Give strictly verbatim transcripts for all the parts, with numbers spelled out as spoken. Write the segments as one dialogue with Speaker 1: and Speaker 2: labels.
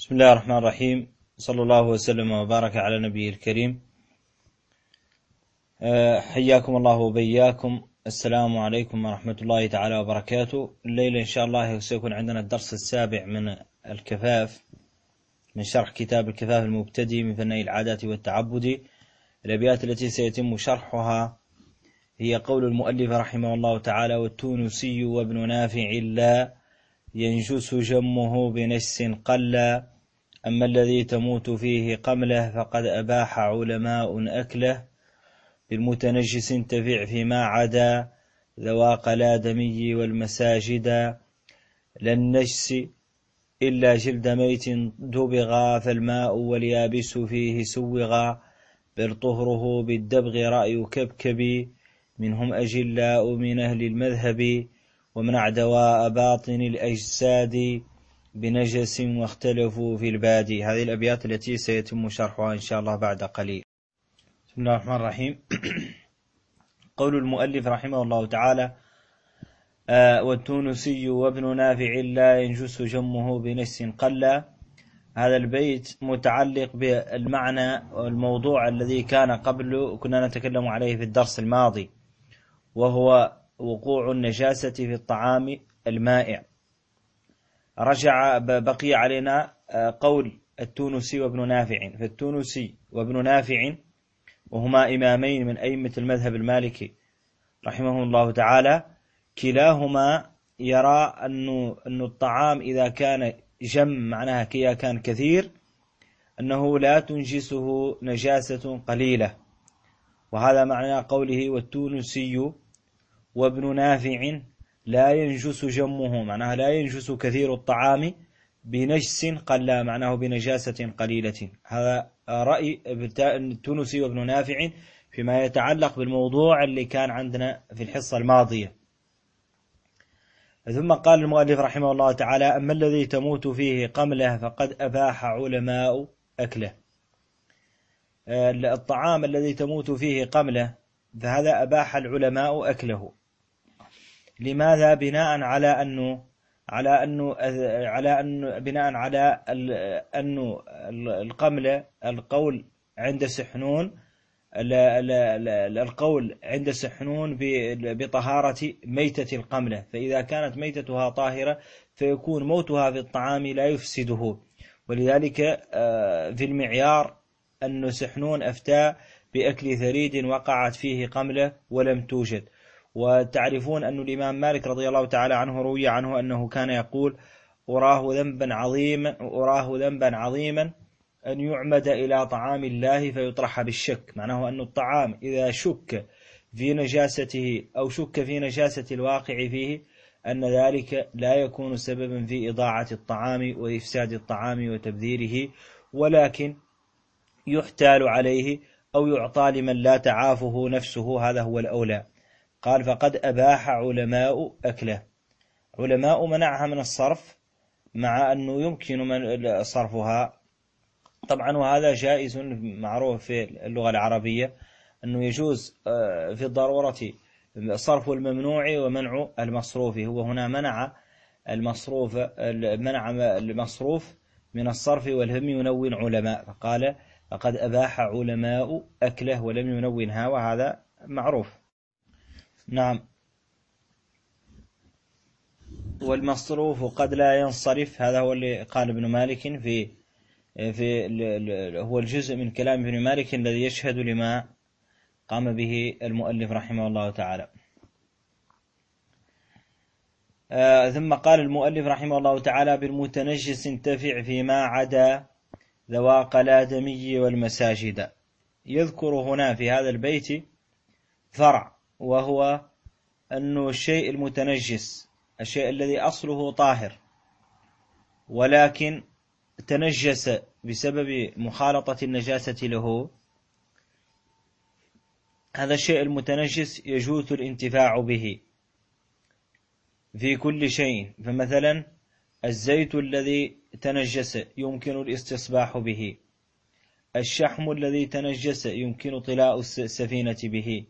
Speaker 1: بسم الله الرحمن الرحيم. صلى الله وسلم وبارك على نبيه الكريم. حياكم الله وبياكم. السلام عليكم ورحمة الله تعالى وبركاته. الليلة إن شاء الله سيكون عندنا الدرس السابع من الكفاف، من شرح كتاب الكفاف المبتدئ من فني العادات والتعبد. الأبيات التي سيتم شرحها هي قول المؤلف رحمه الله تعالى: والتونسي وابن نافع لا ينجس جمه بنجس قلا، أما الذي تموت فيه قمله فقد أباح علماء أكله، بالمتنجس انتفع فيما عدا ذواق الآدمي والمساجد، للنجس إلا جلد ميت دبغا، فالماء واليابس فيه سوغا، بل طهره بالدبغ رأي كبكبي، منهم أجلاء من أهل المذهب، ومنع دواء باطن الأجساد بنجس واختلفوا في البادي. هذه الأبيات التي سيتم شرحها إن شاء الله بعد قليل. بسم الله الرحمن الرحيم. قول المؤلف رحمه الله تعالى: آه والتونسي وابن نافع لا ينجس جمه بنجس قلا. هذا البيت متعلق بالمعنى والموضوع الذي كان قبل كنا نتكلم عليه في الدرس الماضي، وهو وقوع النجاسة في الطعام المائع. رجع بقي علينا قول التونسي وابن نافع. فالتونسي وابن نافع وهما إمامين من أئمة المذهب المالكي رحمه الله تعالى، كلاهما يرى أن أن الطعام إذا كان جم معناها كي كان كثير أنه لا تنجسه نجاسة قليلة، وهذا معنى قوله والتونسي وابن نافع لا ينجس جمه، معناها لا ينجس كثير الطعام بنجس قل، معناه بنجاسة قليلة. هذا رأي التونسي وابن نافع فيما يتعلق بالموضوع اللي كان عندنا في الحصة الماضية. ثم قال المؤلف رحمه الله تعالى: أما الذي تموت فيه قمله فقد أباح علماء أكله. الطعام الذي تموت فيه قمله فهذا أباح العلماء أكله. لماذا؟ بناء على أنه على أنه على أنه بناء على أنه القمل القول عند سحنون القول عند سحنون بطهارة ميتة القملة، فإذا كانت ميتتها طاهرة فيكون موتها في الطعام لا يفسده. ولذلك في المعيار أن سحنون أفتى بأكل ثريد وقعت فيه قملة ولم توجد. وتعرفون أن الإمام مالك رضي الله تعالى عنه روي عنه أنه كان يقول: أراه ذنبا عظيما أراه ذنبا عظيما أن يعمد إلى طعام الله فيطرح بالشك. معناه أن الطعام إذا شك في نجاسته أو شك في نجاسة الواقع فيه أن ذلك لا يكون سببا في إضاعة الطعام وإفساد الطعام وتبذيره، ولكن يحتال عليه أو يعطى لمن لا تعافه نفسه، هذا هو الأولى. قال: فقد أباح علماء أكله. علماء منعها من الصرف، مع أنه يمكن من صرفها طبعا، وهذا جائز معروف في اللغة العربية أنه يجوز في الضرورة صرف الممنوع ومنع المصروف. هو هنا منع المصروف منع المصروف من الصرف والهم ينون علماء، فقال: فقد أباح علماء أكله ولم ينونها، وهذا معروف. نعم. والمصروف قد لا ينصرف، هذا هو اللي قال ابن مالك في في هو الجزء من كلام ابن مالك الذي يشهد لما قام به المؤلف رحمه الله تعالى. آه ثم قال المؤلف رحمه الله تعالى: بالمتنجس انتفع فيما عدا ذواق الآدمي والمساجد. يذكر هنا في هذا البيت فرع، وهو أنه الشيء المتنجس، الشيء الذي أصله طاهر ولكن تنجس بسبب مخالطة النجاسة له، هذا الشيء المتنجس يجوز الانتفاع به في كل شيء. فمثلا الزيت الذي تنجس يمكن الاستصباح به، الشحم الذي تنجس يمكن طلاء السفينة به،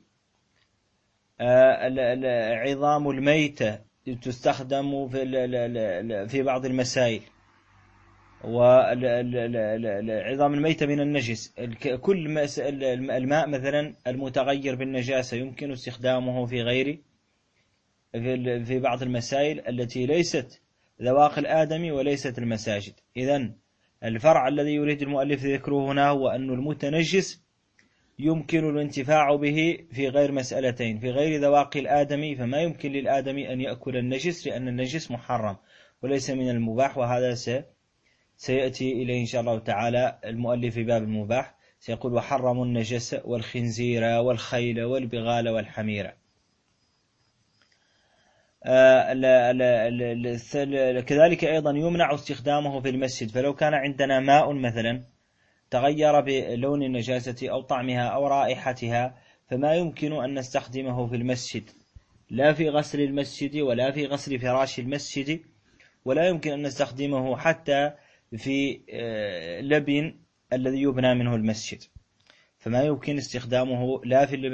Speaker 1: عظام الميتة تستخدم في بعض المسائل، وعظام الميتة من النجس. كل الماء مثلا المتغير بالنجاسة يمكن استخدامه في غير في بعض المسائل التي ليست ذواق الآدمي وليست المساجد. إذن الفرع الذي يريد المؤلف ذكره هنا هو أن المتنجس يمكن الانتفاع به في غير مسألتين: في غير ذواق الآدمي فما يمكن للآدمي أن يأكل النجس لأن النجس محرم وليس من المباح، وهذا سيأتي إليه إن شاء الله تعالى المؤلف في باب المباح، سيقول: وحرموا النجس والخنزير والخيل والبغال والحمير. كذلك أيضا يمنع استخدامه في المسجد، فلو كان عندنا ماء مثلا تغير بلون النجاسة أو طعمها أو رائحتها فما يمكن أن نستخدمه في المسجد، لا في غسل المسجد ولا في غسل فراش المسجد، ولا يمكن أن نستخدمه حتى في لبن الذي يبنى منه المسجد، فما يمكن استخدامه لا في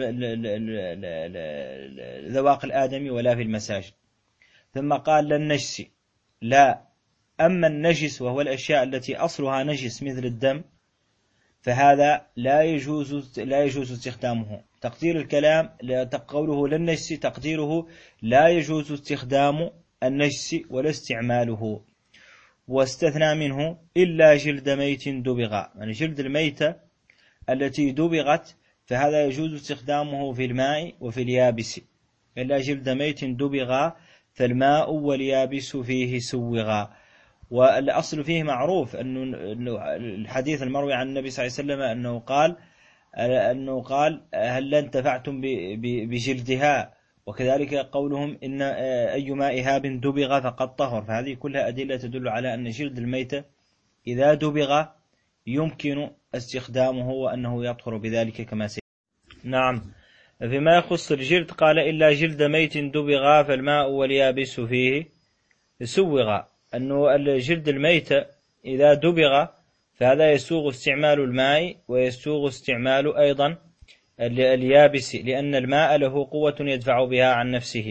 Speaker 1: ذواق الآدمي ولا في المساجد. ثم قال: للنجس لا، أما النجس وهو الأشياء التي أصلها نجس مثل الدم فهذا لا يجوز لا يجوز استخدامه. تقدير الكلام قوله للنجس تقديره لا يجوز استخدام النجس ولا استعماله، واستثنى منه إلا جلد ميت دبغ، يعني جلد الميتة التي دبغت فهذا يجوز استخدامه في الماء وفي اليابس، إلا جلد ميت دبغ فالماء واليابس فيه سوغا. والأصل فيه معروف أنه الحديث المروي عن النبي صلى الله عليه وسلم أنه قال أنه قال هل انتفعتم بجلدها، وكذلك قولهم إن أي ماء هاب دبغ فقد طهر. فهذه كلها أدلة تدل على أن جلد الميتة إذا دبغ يمكن استخدامه وأنه يطهر بذلك كما سيأتي. نعم. فيما يخص الجلد قال: إلا جلد ميت دبغ فالماء واليابس فيه سوغ، أنه الجلد الميتة إذا دبغ فهذا يسوغ استعمال الماء ويسوغ استعمال أيضا اليابس، لأن الماء له قوة يدفع بها عن نفسه،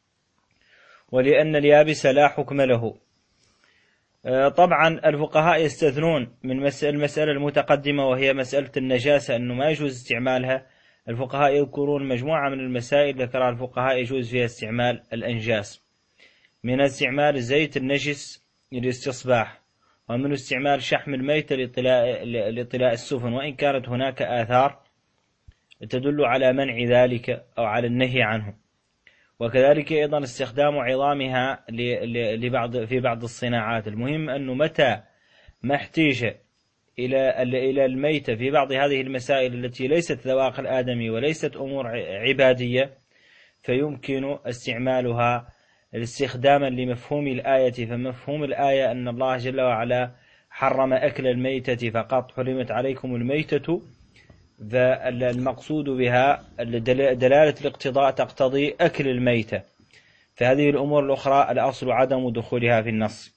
Speaker 1: ولأن اليابس لا حكم له. طبعا الفقهاء يستثنون من المسألة المتقدمة وهي مسألة النجاسة أنه ما يجوز استعمالها. الفقهاء يذكرون مجموعة من المسائل ذكرها الفقهاء يجوز فيها استعمال الأنجاس، من استعمال الزيت النجس للاستصباح، ومن استعمال شحم الميتة لطلاء السفن، وإن كانت هناك آثار تدل على منع ذلك أو على النهي عنه. وكذلك أيضا استخدام عظامها لبعض في بعض الصناعات. المهم أنه متى ما احتيج إلى إلى الميتة في بعض هذه المسائل التي ليست ذواق الآدمي وليست أمور عبادية فيمكن استعمالها استخداما لمفهوم الآية. فمفهوم الآية أن الله جل وعلا حرم أكل الميتة فقط، حرمت عليكم الميتة، فالمقصود بها دلالة الاقتضاء تقتضي أكل الميتة، فهذه الأمور الأخرى الأصل عدم دخولها في النص.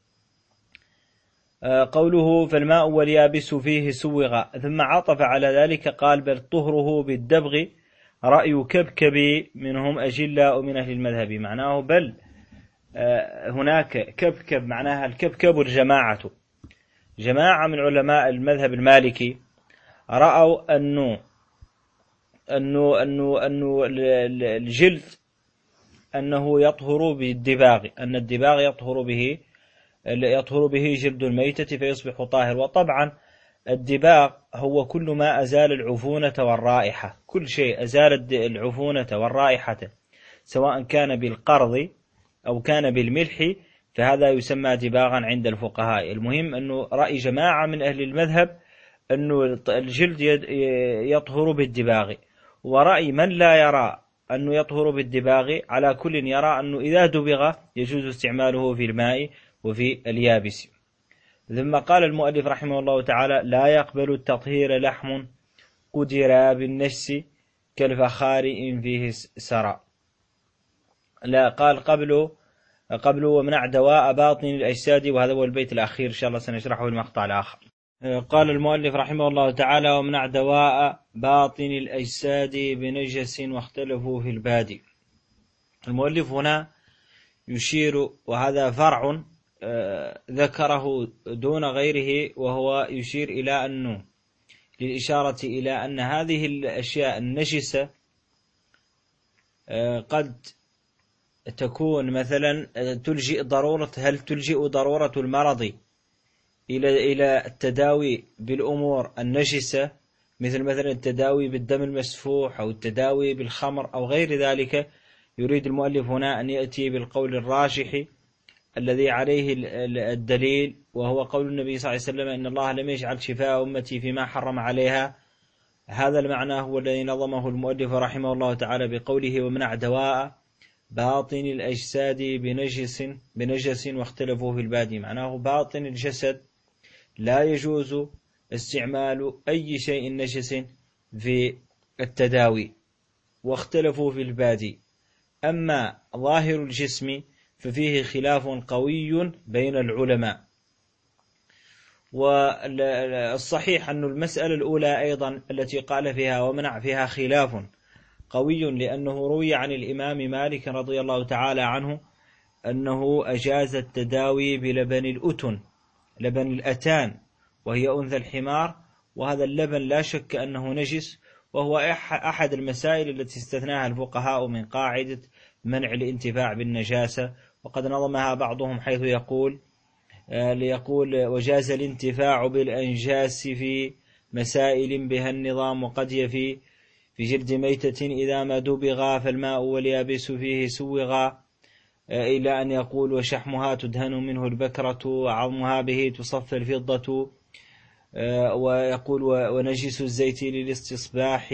Speaker 1: قوله فالماء واليابس فيه سوغ، ثم عطف على ذلك قال: بل طهره بالدبغ رأي كبكب منهم أجلاء من أهل المذهب. معناه بل هناك كبكب، معناها الكبكب الجماعة، جماعة من علماء المذهب المالكي رأوا أنه أنه أنه أنه الجلد أنه يطهر بالدباغ، أن الدباغ يطهر به يطهر به جلد الميتة فيصبح طاهر. وطبعا الدباغ هو كل ما أزال العفونة والرائحة، كل شيء أزال العفونة والرائحة سواء كان بالقرض أو كان بالملح فهذا يسمى دباغا عند الفقهاء. المهم أنه رأي جماعة من أهل المذهب أنه الجلد يطهر بالدباغ، ورأي من لا يرى أنه يطهر بالدباغ على كل يرى أنه إذا دبغ يجوز استعماله في الماء وفي اليابس. ثم قال المؤلف رحمه الله تعالى: لا يقبل التطهير لحم قدر بالنجس كالفخار إن فيه سرى. لا، قال قبله قبله ومنع دواء باطن الأجساد، وهذا هو البيت الأخير إن شاء الله سنشرحه في المقطع الآخر. قال المؤلف رحمه الله تعالى: ومنع دواء باطن الأجساد بنجس واختلفوا في البادي. المؤلف هنا يشير، وهذا فرع ذكره دون غيره، وهو يشير إلى أنه للإشارة إلى أن هذه الأشياء النجسة قد تكون مثلا تلجئ ضرورة هل تلجئ ضرورة المرض إلى إلى التداوي بالأمور النجسة، مثل مثلا التداوي بالدم المسفوح أو التداوي بالخمر أو غير ذلك. يريد المؤلف هنا أن يأتي بالقول الراجح الذي عليه الدليل، وهو قول النبي صلى الله عليه وسلم: إن الله لم يجعل شفاء أمتي فيما حرم عليها. هذا المعنى هو الذي نظمه المؤلف رحمه الله تعالى بقوله: ومنع دواء باطن الأجساد بنجس بنجس واختلفوا في البادي. معناه باطن الجسد لا يجوز استعمال أي شيء نجس في التداوي، واختلفوا في البادي. أما ظاهر الجسم ففيه خلاف قوي بين العلماء. والصحيح أن المسألة الأولى أيضا التي قال فيها ومنع فيها خلاف قوي، لأنه روي عن الإمام مالك رضي الله تعالى عنه أنه أجاز التداوي بلبن الأتن، لبن الأتان، وهي أنثى الحمار، وهذا اللبن لا شك أنه نجس، وهو أحد المسائل التي استثناها الفقهاء من قاعدة منع الانتفاع بالنجاسة. وقد نظمها بعضهم حيث يقول ليقول: وجاز الانتفاع بالأنجاس في مسائل بها النظام، وقد يفي في جلد ميتة إذا ما دبغا فالماء واليابس فيه سوغا، إلى أن يقول: وشحمها تدهن منه البكرة وعظمها به تصفى الفضة. ويقول: ونجس الزيت للاستصباح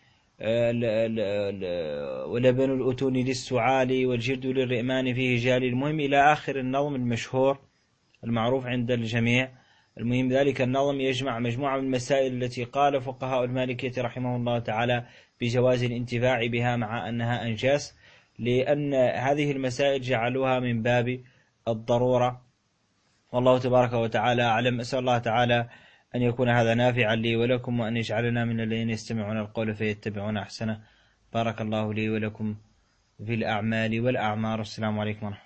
Speaker 1: ولبن الأتون للسعال والجلد للرئمان فيه جالي. المهم إلى آخر النظم المشهور المعروف عند الجميع. المهم ذلك النظم يجمع مجموعة من المسائل التي قال فقهاء المالكية رحمه الله تعالى بجواز الانتفاع بها مع أنها أنجاس، لأن هذه المسائل جعلوها من باب الضرورة. والله تبارك وتعالى أعلم. أسأل الله تعالى أن يكون هذا نافعا لي ولكم، وأن يجعلنا من الذين يستمعون القول فيتبعون أحسنه. بارك الله لي ولكم في الأعمال والأعمار. السلام عليكم ورحمة الله.